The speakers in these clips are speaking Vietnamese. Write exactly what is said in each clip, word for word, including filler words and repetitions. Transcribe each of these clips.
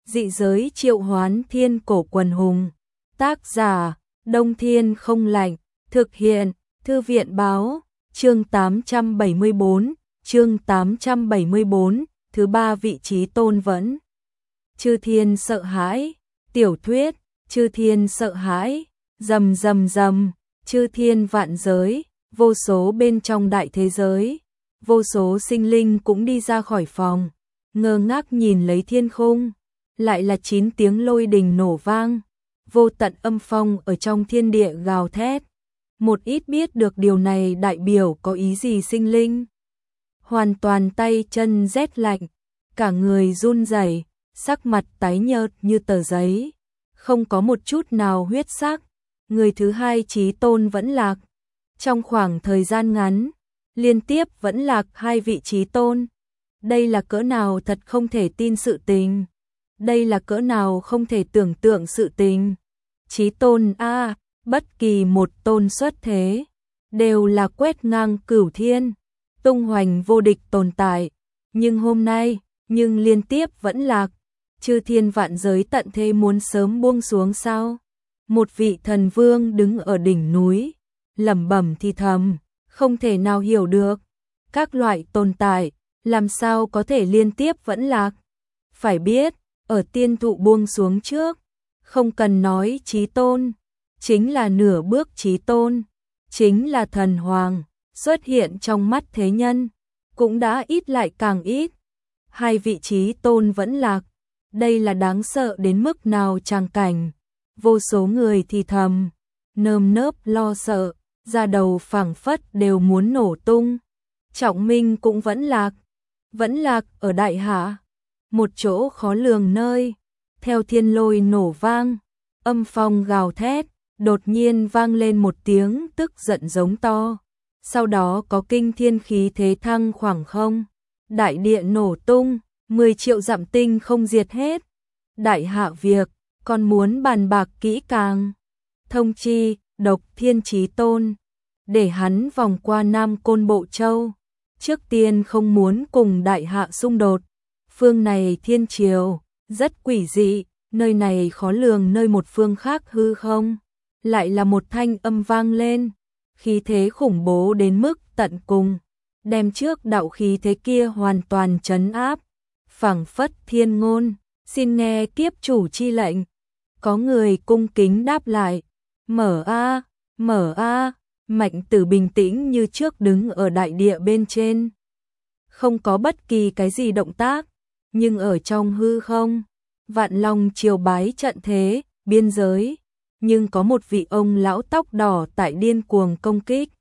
Dị giới triệu hoán thiên cổ quần hùng. Tác giả, Đông Thiên không lạnh. Thực hiện, Thư viện báo. Chương tám trăm bảy mươi bốn, chương tám trăm bảy mươi bốn, thứ ba vị trí tôn vẫn. Chư thiên sợ hãi. Tiểu thuyết, chư thiên sợ hãi. Rầm rầm rầm, chư thiên vạn giới, vô số bên trong đại thế giới. Vô số sinh linh cũng đi ra khỏi phòng, ngơ ngác nhìn lấy thiên khung. Lại là chín tiếng lôi đình nổ vang, vô tận âm phong ở trong thiên địa gào thét. Một ít biết được điều này đại biểu có ý gì sinh linh. Hoàn toàn tay chân rét lạnh, cả người run rẩy, sắc mặt tái nhợt như tờ giấy, không có một chút nào huyết sắc. Người thứ hai chí tôn vẫn lạc. Trong khoảng thời gian ngắn, liên tiếp vẫn lạc hai vị chí tôn. Đây là cỡ nào thật không thể tin sự tình. Đây là cỡ nào không thể tưởng tượng sự tình. Chí tôn a, à, bất kỳ một tôn xuất thế, đều là quét ngang cửu thiên, tung hoành vô địch tồn tại. Nhưng hôm nay, nhưng liên tiếp vẫn lạc. Chư thiên vạn giới tận thế muốn sớm buông xuống sao? Một vị thần vương đứng ở đỉnh núi, lẩm bẩm thì thầm, không thể nào hiểu được. Các loại tồn tại, làm sao có thể liên tiếp vẫn lạc? Phải biết, ở tiên thụ buông xuống trước, không cần nói chí tôn, chính là nửa bước chí tôn, chính là thần hoàng, xuất hiện trong mắt thế nhân, cũng đã ít lại càng ít. Hai vị chí tôn vẫn lạc, đây là đáng sợ đến mức nào tràng cảnh. Vô số người thì thầm, nơm nớp lo sợ, da đầu phảng phất đều muốn nổ tung. Trọng Minh cũng vẫn lạc, vẫn lạc ở Đại Hạ, một chỗ khó lường nơi. Theo thiên lôi nổ vang, âm phong gào thét, đột nhiên vang lên một tiếng tức giận giống to. Sau đó có kinh thiên khí thế thăng khoảng không, đại địa nổ tung, mười triệu dặm tinh không diệt hết. Đại Hạ việc, còn muốn bàn bạc kỹ càng. Thông chi, Độc Thiên Chí Tôn, để hắn vòng qua Nam Côn Bộ Châu. Trước tiên không muốn cùng Đại Hạ xung đột. Phương này thiên triều, rất quỷ dị, nơi này khó lường nơi một phương khác hư không. Lại là một thanh âm vang lên, khí thế khủng bố đến mức tận cùng, đem trước đạo khí thế kia hoàn toàn trấn áp. Phảng phất thiên ngôn, xin nghe kiếp chủ chi lệnh. Có người cung kính đáp lại, mở a, mở a. Mạnh Tử bình tĩnh như trước đứng ở đại địa bên trên, không có bất kỳ cái gì động tác, nhưng ở trong hư không, vạn long triều bái trận thế, biên giới, nhưng có một vị ông lão tóc đỏ tại điên cuồng công kích.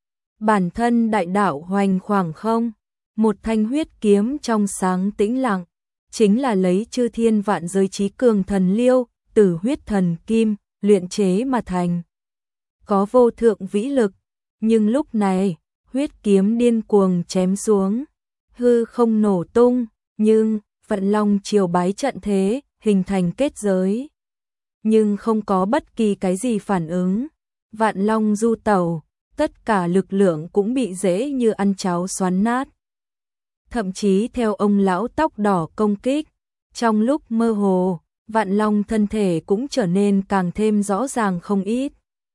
Bản thân đại đạo hoành khoảng không, một thanh huyết kiếm trong sáng tĩnh lặng, chính là lấy chư thiên vạn giới chí cường thần liêu, từ huyết thần kim, luyện chế mà thành. Có vô thượng vĩ lực, nhưng lúc này, huyết kiếm điên cuồng chém xuống, hư không nổ tung, nhưng Vận Long triều bái trận thế, hình thành kết giới. Nhưng không có bất kỳ cái gì phản ứng. Vạn Long du tẩu, tất cả lực lượng cũng bị dễ như ăn cháo xoắn nát. Thậm chí theo ông lão tóc đỏ công kích, trong lúc mơ hồ, Vạn Long thân thể cũng trở nên càng thêm rõ ràng không ít.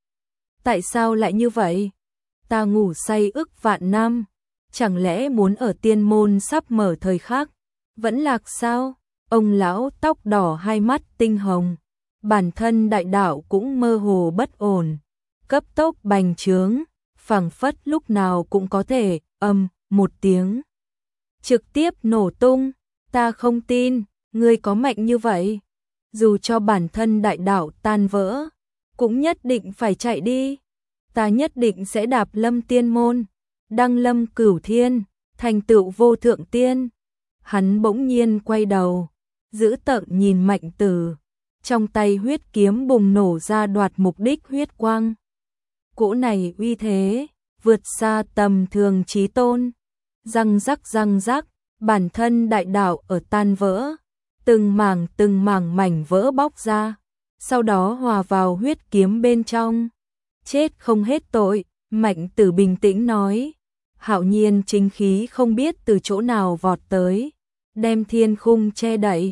Tại sao lại như vậy? Ta ngủ say ức vạn năm, chẳng lẽ muốn ở tiên môn sắp mở thời khắc, vẫn lạc sao? Ông lão tóc đỏ hai mắt tinh hồng, bản thân đại đạo cũng mơ hồ bất ổn, cấp tốc bành trướng, phảng phất lúc nào cũng có thể, âm, một tiếng. Trực tiếp nổ tung, ta không tin, ngươi có mạnh như vậy. Dù cho bản thân đại đạo tan vỡ, cũng nhất định phải chạy đi. Ta nhất định sẽ đạp lâm tiên môn, đăng lâm cửu thiên, thành tựu vô thượng tiên. Hắn bỗng nhiên quay đầu, giữ tợn nhìn Mạnh Tử, trong tay huyết kiếm bùng nổ ra đoạt mục đích huyết quang. Cỗ này uy thế, vượt xa tầm thường chí tôn. Răng rắc răng rắc, bản thân đại đạo ở tan vỡ, từng mảng từng mảng mảnh vỡ bóc ra, sau đó hòa vào huyết kiếm bên trong. Chết không hết tội, Mạnh Tử bình tĩnh nói. Hạo nhiên chính khí không biết từ chỗ nào vọt tới, đem thiên khung che đậy,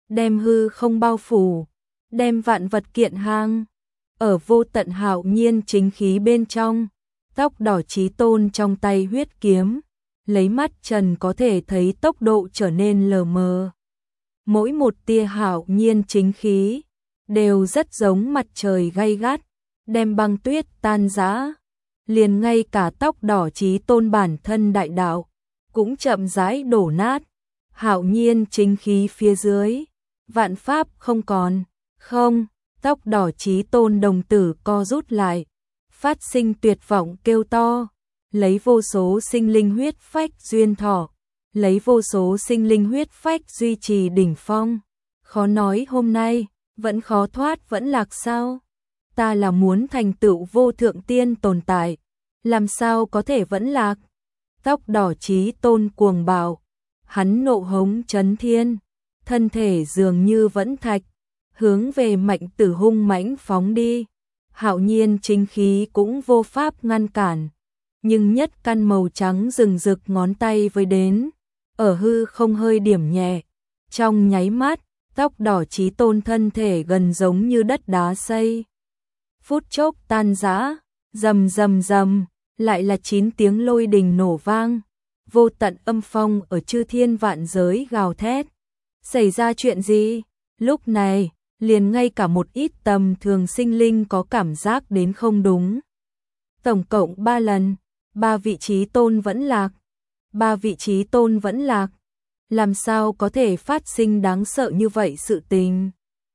đem hư không bao phủ, đem vạn vật kiện hang. Ở vô tận hạo nhiên chính khí bên trong, tóc đỏ Chí Tôn trong tay huyết kiếm, lấy mắt trần có thể thấy tốc độ trở nên lờ mờ. Mỗi một tia hạo nhiên chính khí đều rất giống mặt trời gay gắt, đem băng tuyết tan rã. Liền ngay cả tóc đỏ Chí Tôn bản thân đại đạo cũng chậm rãi đổ nát. Hạo nhiên chính khí phía dưới, vạn pháp không còn. Không, tóc đỏ Chí Tôn đồng tử co rút lại, phát sinh tuyệt vọng kêu to, lấy vô số sinh linh huyết phách duyên thọ, lấy vô số sinh linh huyết phách duy trì đỉnh phong. Khó nói hôm nay, vẫn khó thoát vẫn lạc sao? Ta là muốn thành tựu vô thượng tiên tồn tại, làm sao có thể vẫn lạc? Tóc đỏ Chí Tôn cuồng bạo, hắn nộ hống chấn thiên, thân thể dường như vẫn thạch, hướng về Mạnh Tử hung mãnh phóng đi. Hạo nhiên chính khí cũng vô pháp ngăn cản, nhưng nhất căn màu trắng rừng rực ngón tay với đến, ở hư không hơi điểm nhẹ, trong nháy mắt, tóc đỏ Chí Tôn thân thể gần giống như đất đá xây. Phút chốc tan rã, rầm rầm rầm, lại là chín tiếng lôi đình nổ vang, vô tận âm phong ở chư thiên vạn giới gào thét. Xảy ra chuyện gì? Lúc này, liền ngay cả một ít tầm thường sinh linh có cảm giác đến không đúng. Tổng cộng ba lần, ba vị Chí Tôn vẫn lạc. Ba vị Chí Tôn vẫn lạc. Làm sao có thể phát sinh đáng sợ như vậy sự tình?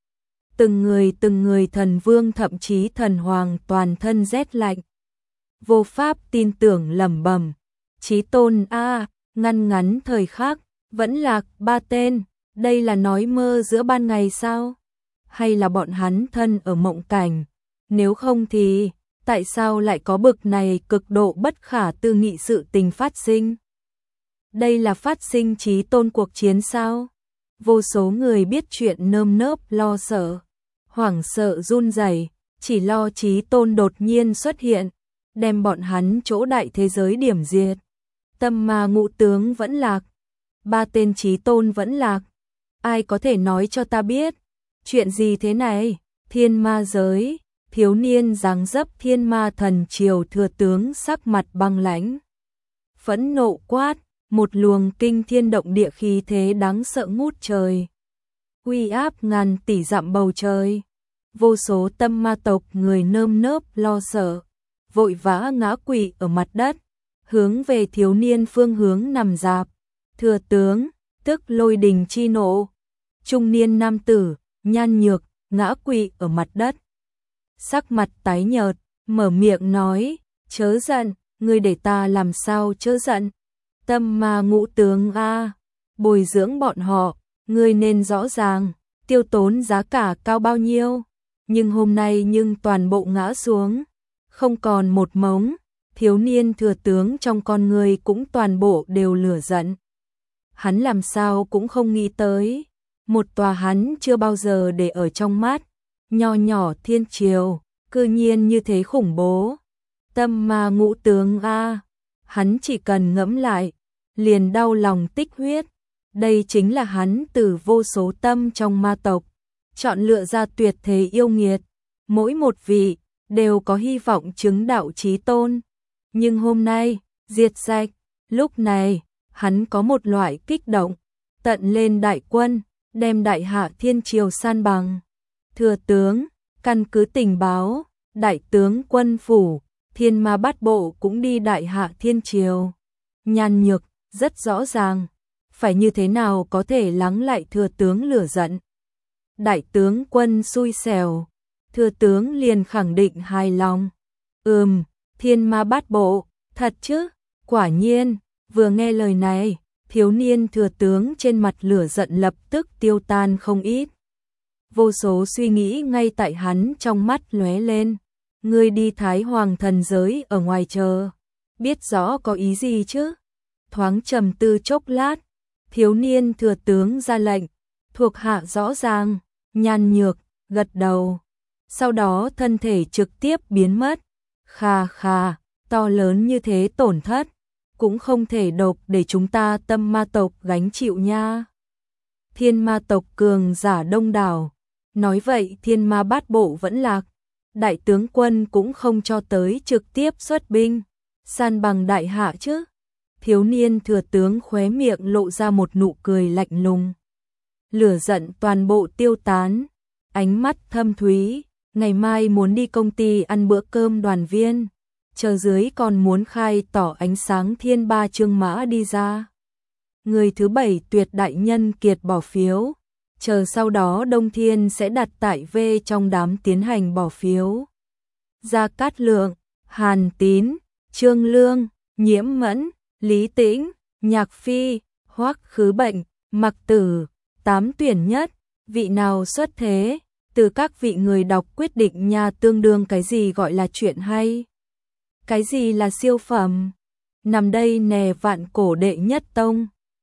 Từng người từng người thần vương thậm chí thần hoàng toàn thân rét lạnh. Vô pháp tin tưởng lẩm bẩm. Chí Tôn a, ngăn ngắn thời khắc, vẫn lạc ba tên, đây là nói mơ giữa ban ngày sao? Hay là bọn hắn thân ở mộng cảnh? Nếu không thì, tại sao lại có bực này cực độ bất khả tư nghị sự tình phát sinh? Đây là phát sinh Chí Tôn cuộc chiến sao? Vô số người biết chuyện nơm nớp lo sợ, hoảng sợ run rẩy, chỉ lo Chí Tôn đột nhiên xuất hiện, đem bọn hắn chỗ đại thế giới điểm diệt. Tâm Ma ngũ tướng vẫn lạc, ba tên Chí Tôn vẫn lạc. Ai có thể nói cho ta biết, chuyện gì thế này? Thiên ma giới, thiếu niên dáng dấp thiên ma thần triều thừa tướng sắc mặt băng lãnh, phẫn nộ quát, một luồng kinh thiên động địa khí thế đáng sợ ngút trời, uy áp ngàn tỷ dặm bầu trời. Vô số tâm ma tộc người nơm nớp lo sợ, vội vã ngã quỵ ở mặt đất, hướng về thiếu niên phương hướng nằm rạp. Thừa tướng, tức lôi đình chi nộ. Trung niên nam tử, nhan nhược, ngã quỵ ở mặt đất. Sắc mặt tái nhợt, mở miệng nói, chớ giận, ngươi để ta làm sao chớ giận. Tâm Ma ngũ tướng a, bồi dưỡng bọn họ, ngươi nên rõ ràng, tiêu tốn giá cả cao bao nhiêu. Nhưng hôm nay nhưng toàn bộ ngã xuống, không còn một mống. Thiếu niên thừa tướng trong con người cũng toàn bộ đều lửa giận. Hắn làm sao cũng không nghĩ tới, một tòa hắn chưa bao giờ để ở trong mắt, nho nhỏ thiên triều, cư nhiên như thế khủng bố. Tâm Ma ngũ tướng a, hắn chỉ cần ngẫm lại, liền đau lòng tích huyết. Đây chính là hắn từ vô số tâm trong ma tộc chọn lựa ra tuyệt thế yêu nghiệt, mỗi một vị đều có hy vọng chứng đạo Chí Tôn. Nhưng hôm nay, diệt sạch, lúc này, hắn có một loại kích động, tận lên đại quân, đem đại hạ thiên triều san bằng. Thừa tướng, căn cứ tình báo, đại tướng quân phủ, thiên ma bát bộ cũng đi đại hạ thiên triều. Nhan nhược, rất rõ ràng, phải như thế nào có thể lắng lại thừa tướng lửa giận. Đại tướng quân xui xẻo, thừa tướng liền khẳng định hài lòng. Ừm, thiên ma bát bộ, thật chứ, quả nhiên, vừa nghe lời này, thiếu niên thừa tướng trên mặt lửa giận lập tức tiêu tan không ít. Vô số suy nghĩ ngay tại hắn trong mắt lóe lên. Ngươi đi Thái Hoàng thần giới ở ngoài chờ, biết rõ có ý gì chứ? Thoáng trầm tư chốc lát, thiếu niên thừa tướng ra lệnh, thuộc hạ rõ ràng. Nhan nhược, gật đầu. Sau đó thân thể trực tiếp biến mất. Khà khà, to lớn như thế tổn thất, cũng không thể độc để chúng ta tâm ma tộc gánh chịu nha. thiên ma tộc cường giả đông đảo. Nói vậy thiên ma bát bộ vẫn lạc, đại tướng quân cũng không cho tới trực tiếp xuất binh, san bằng đại hạ chứ. Thiếu niên thừa tướng khóe miệng lộ ra một nụ cười lạnh lùng. Lửa giận toàn bộ tiêu tán, ánh mắt thâm thúy, ngày mai muốn đi công ty ăn bữa cơm đoàn viên, chờ dưới còn muốn khai tỏ ánh sáng thiên ba chương mã đi ra. Người thứ bảy tuyệt đại nhân kiệt bỏ phiếu, chờ sau đó Đông Thiên sẽ đặt tại V trong đám tiến hành bỏ phiếu. Gia Cát Lượng, Hàn Tín, Trương Lương, Nhiễm Mẫn, Lý Tĩnh, Nhạc Phi, Hoắc Khứ Bệnh, Mặc Tử, tám tuyển nhất, vị nào xuất thế, từ các vị người đọc quyết định nha. Tương đương cái gì gọi là chuyện hay, cái gì là siêu phẩm. Nằm đây nè vạn cổ đệ nhất tông.